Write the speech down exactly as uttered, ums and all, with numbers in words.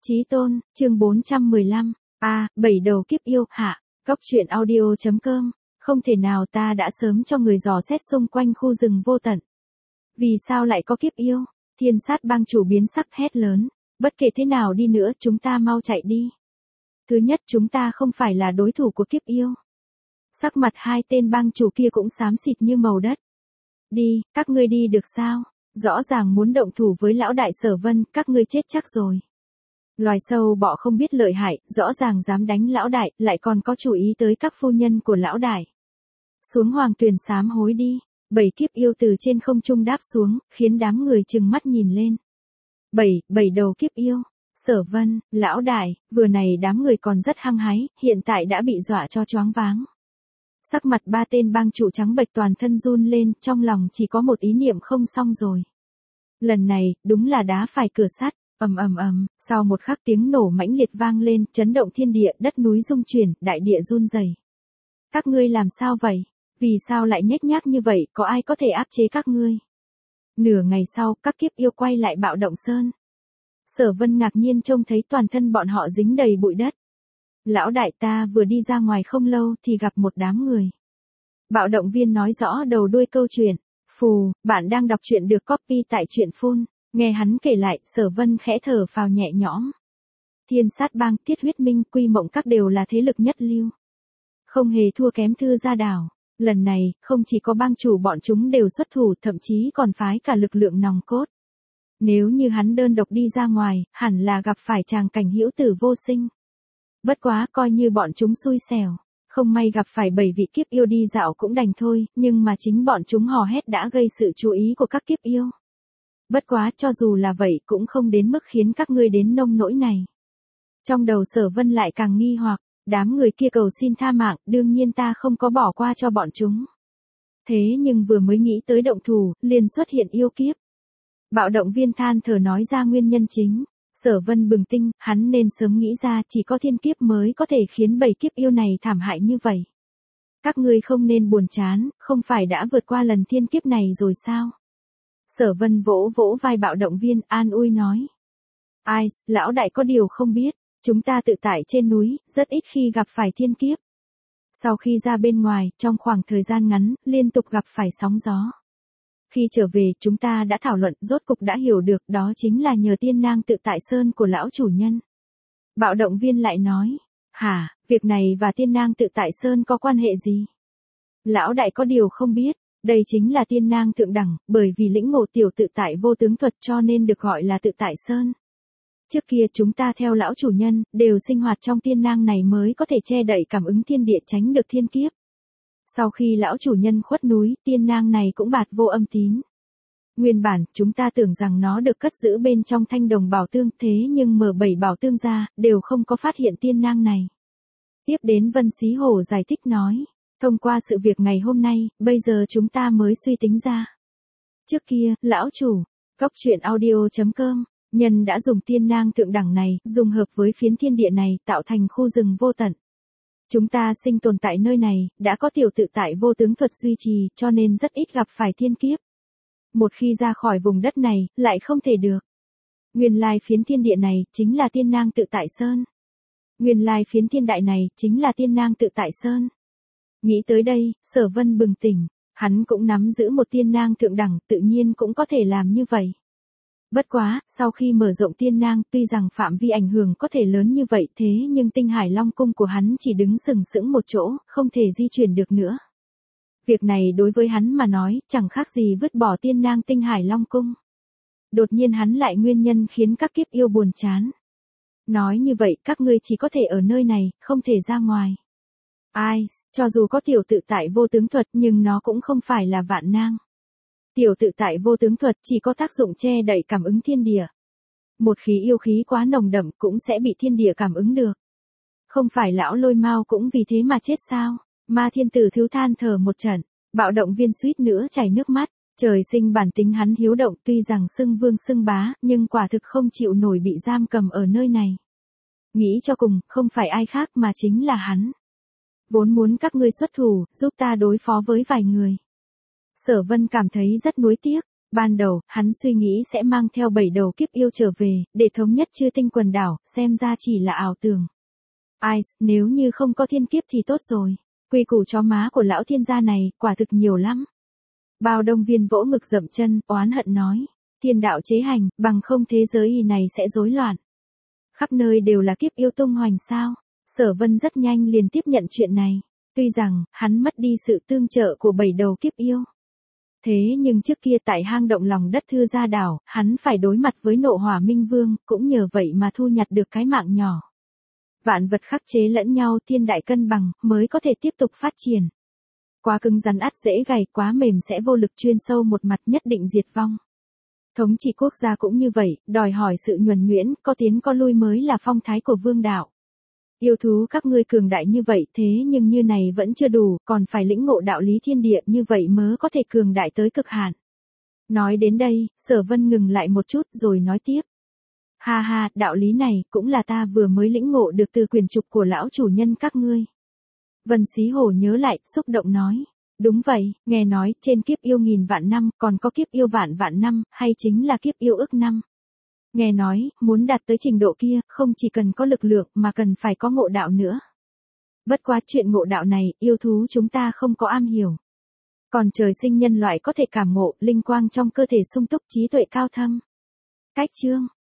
Chí tôn, chương bốn trăm mười lăm, a, bảy đầu kiếp yêu, hạ, Cóc truyện audio chấm com, không thể nào ta đã sớm cho người dò xét xung quanh khu rừng vô tận. Vì sao lại có kiếp yêu? Thiên sát bang chủ biến sắc hét lớn, bất kể thế nào đi nữa chúng ta mau chạy đi. Thứ nhất chúng ta không phải là đối thủ của kiếp yêu. Sắc mặt hai tên bang chủ kia cũng xám xịt như màu đất. Đi, các ngươi đi được sao? Rõ ràng muốn động thủ với lão đại Sở Vân, các ngươi chết chắc rồi. Loài sâu bọ không biết lợi hại, rõ ràng dám đánh lão đại, lại còn có chú ý tới các phu nhân của lão đại. Xuống hoàng tuyền sám hối đi, bảy kiếp yêu từ trên không trung đáp xuống, khiến đám người trừng mắt nhìn lên. Bảy, bảy đầu kiếp yêu. Sở Vân, lão đại, vừa này đám người còn rất hăng hái, hiện tại đã bị dọa cho choáng váng. Sắc mặt ba tên bang chủ trắng bệch toàn thân run lên, trong lòng chỉ có một ý niệm không xong rồi. Lần này, đúng là đá phải cửa sắt, ầm ầm ầm, sau một khắc tiếng nổ mãnh liệt vang lên, chấn động thiên địa, đất núi rung chuyển, đại địa run rẩy. Các ngươi làm sao vậy? Vì sao lại nhếch nhác như vậy, có ai có thể áp chế các ngươi? Nửa ngày sau, các kiếp yêu quay lại Bạo Động Sơn. Sở Vân ngạc nhiên trông thấy toàn thân bọn họ dính đầy bụi đất. Lão đại ta vừa đi ra ngoài không lâu thì gặp một đám người. Bạo động viên nói rõ đầu đuôi câu chuyện. Phù, bạn đang đọc truyện được copy tại truyện phun. Nghe hắn kể lại, Sở Vân khẽ thở phào nhẹ nhõm. Thiên sát bang, Tiết huyết minh, Quy Mộng các đều là thế lực nhất lưu. Không hề thua kém Thư Gia Đảo. Lần này, không chỉ có bang chủ bọn chúng đều xuất thủ, thậm chí còn phái cả lực lượng nòng cốt. Nếu như hắn đơn độc đi ra ngoài, hẳn là gặp phải tràng cảnh hữu tử vô sinh. Bất quá coi như bọn chúng xui xẻo, không may gặp phải bảy vị kiếp yêu đi dạo cũng đành thôi, nhưng mà chính bọn chúng hò hét đã gây sự chú ý của các kiếp yêu. Bất quá cho dù là vậy cũng không đến mức khiến các ngươi đến nông nỗi này. Trong đầu Sở Vân lại càng nghi hoặc, đám người kia cầu xin tha mạng, đương nhiên ta không có bỏ qua cho bọn chúng. Thế nhưng vừa mới nghĩ tới động thủ, liền xuất hiện yêu kiếp. Bạo động viên than thở nói ra nguyên nhân chính. Sở Vân bừng tinh, hắn nên sớm nghĩ ra chỉ có thiên kiếp mới có thể khiến bảy kiếp yêu này thảm hại như vậy. Các ngươi không nên buồn chán, không phải đã vượt qua lần thiên kiếp này rồi sao? Sở Vân vỗ vỗ vai bạo động viên, an ui nói. Ai, lão đại có điều không biết, chúng ta tự tại trên núi, rất ít khi gặp phải thiên kiếp. Sau khi ra bên ngoài, trong khoảng thời gian ngắn, liên tục gặp phải sóng gió. Khi trở về, chúng ta đã thảo luận, rốt cục đã hiểu được, đó chính là nhờ tiên nang tự tại sơn của lão chủ nhân. Bạo động viên lại nói, hả, việc này và tiên nang tự tại sơn có quan hệ gì? Lão đại có điều không biết, đây chính là tiên nang thượng đẳng, bởi vì lĩnh ngộ tiểu tự tại vô tướng thuật cho nên được gọi là tự tại sơn. Trước kia chúng ta theo lão chủ nhân, đều sinh hoạt trong tiên nang này mới có thể che đậy cảm ứng thiên địa tránh được thiên kiếp. Sau khi lão chủ nhân khuất núi, tiên nang này cũng bạt vô âm tín. Nguyên bản, chúng ta tưởng rằng nó được cất giữ bên trong thanh đồng bảo tương, thế nhưng mở bảy bảo tương ra, đều không có phát hiện tiên nang này. Tiếp đến Vân Xí Hổ giải thích nói, thông qua sự việc ngày hôm nay, bây giờ chúng ta mới suy tính ra. Trước kia, lão chủ, Cóc truyện audio chấm com, nhân đã dùng tiên nang thượng đẳng này, dùng hợp với phiến thiên địa này, tạo thành khu rừng vô tận. Chúng ta sinh tồn tại nơi này, đã có tiểu tự tại vô tướng thuật duy trì, cho nên rất ít gặp phải thiên kiếp. Một khi ra khỏi vùng đất này, lại không thể được. Nguyên lai phiến thiên địa này, chính là tiên nang tự tại sơn. Nguyên lai phiến thiên đại này, chính là tiên nang tự tại sơn. Nghĩ tới đây, Sở Vân bừng tỉnh, hắn cũng nắm giữ một tiên nang thượng đẳng, tự nhiên cũng có thể làm như vậy. Bất quá, sau khi mở rộng tiên nang, tuy rằng phạm vi ảnh hưởng có thể lớn như vậy thế nhưng tinh hải long cung của hắn chỉ đứng sừng sững một chỗ, không thể di chuyển được nữa. Việc này đối với hắn mà nói, chẳng khác gì vứt bỏ tiên nang tinh hải long cung. Đột nhiên hắn lại nguyên nhân khiến các kiếp yêu buồn chán. Nói như vậy, các ngươi chỉ có thể ở nơi này, không thể ra ngoài. Ai, cho dù có tiểu tự tại vô tướng thuật nhưng nó cũng không phải là vạn nang. Tiểu tự tại vô tướng thuật chỉ có tác dụng che đậy cảm ứng thiên địa. Một khí yêu khí quá nồng đậm cũng sẽ bị thiên địa cảm ứng được. Không phải lão Lôi Mao cũng vì thế mà chết sao? Ma Thiên Tử thiếu than thở một trận, bạo động viên suýt nữa chảy nước mắt. Trời sinh bản tính hắn hiếu động, tuy rằng xưng vương xưng bá, nhưng quả thực không chịu nổi bị giam cầm ở nơi này. Nghĩ cho cùng, không phải ai khác mà chính là hắn. Vốn muốn các ngươi xuất thủ, giúp ta đối phó với vài người. Sở Vân cảm thấy rất nuối tiếc, Ban đầu, hắn suy nghĩ sẽ mang theo bảy đầu kiếp yêu trở về, để thống nhất chư tinh quần đảo, xem ra chỉ là ảo tưởng. Ai, nếu như không có thiên kiếp thì tốt rồi. Quy củ chó má của lão thiên gia này, quả thực nhiều lắm. Bao Đông Viên vỗ ngực dậm chân, oán hận nói. Thiên đạo chế hành, bằng không thế giới y này sẽ rối loạn. Khắp nơi đều là kiếp yêu tung hoành sao. Sở Vân rất nhanh liền tiếp nhận chuyện này. Tuy rằng, hắn mất đi sự tương trợ của bảy đầu kiếp yêu. Thế nhưng trước kia tại hang động lòng đất Thư Gia Đảo, hắn phải đối mặt với nộ hỏa minh vương, cũng nhờ vậy mà thu nhặt được cái mạng nhỏ. Vạn vật khắc chế lẫn nhau, thiên đại cân bằng, mới có thể tiếp tục phát triển. Quá cứng rắn ắt dễ gầy, quá mềm sẽ vô lực, chuyên sâu một mặt nhất định diệt vong. Thống trị quốc gia cũng như vậy, đòi hỏi sự nhuần nhuyễn, có tiến có lui mới là phong thái của vương đạo. Yêu thú các ngươi cường đại như vậy, thế nhưng như này vẫn chưa đủ, còn phải lĩnh ngộ đạo lý thiên địa, như vậy mới có thể cường đại tới cực hạn. Nói đến đây, Sở Vân ngừng lại một chút rồi nói tiếp. Ha ha, đạo lý này cũng là ta vừa mới lĩnh ngộ được từ quyền trục của lão chủ nhân các ngươi. Vân Xí Hổ nhớ lại, xúc động nói. Đúng vậy, nghe nói, trên kiếp yêu nghìn vạn năm, còn có kiếp yêu vạn vạn năm, hay chính là kiếp yêu ức năm. Nghe nói, muốn đạt tới trình độ kia, không chỉ cần có lực lượng, mà cần phải có ngộ đạo nữa. Bất quá chuyện ngộ đạo này, yêu thú chúng ta không có am hiểu. Còn trời sinh nhân loại có thể cảm ngộ, linh quang trong cơ thể sung túc, trí tuệ cao thâm. Cách chương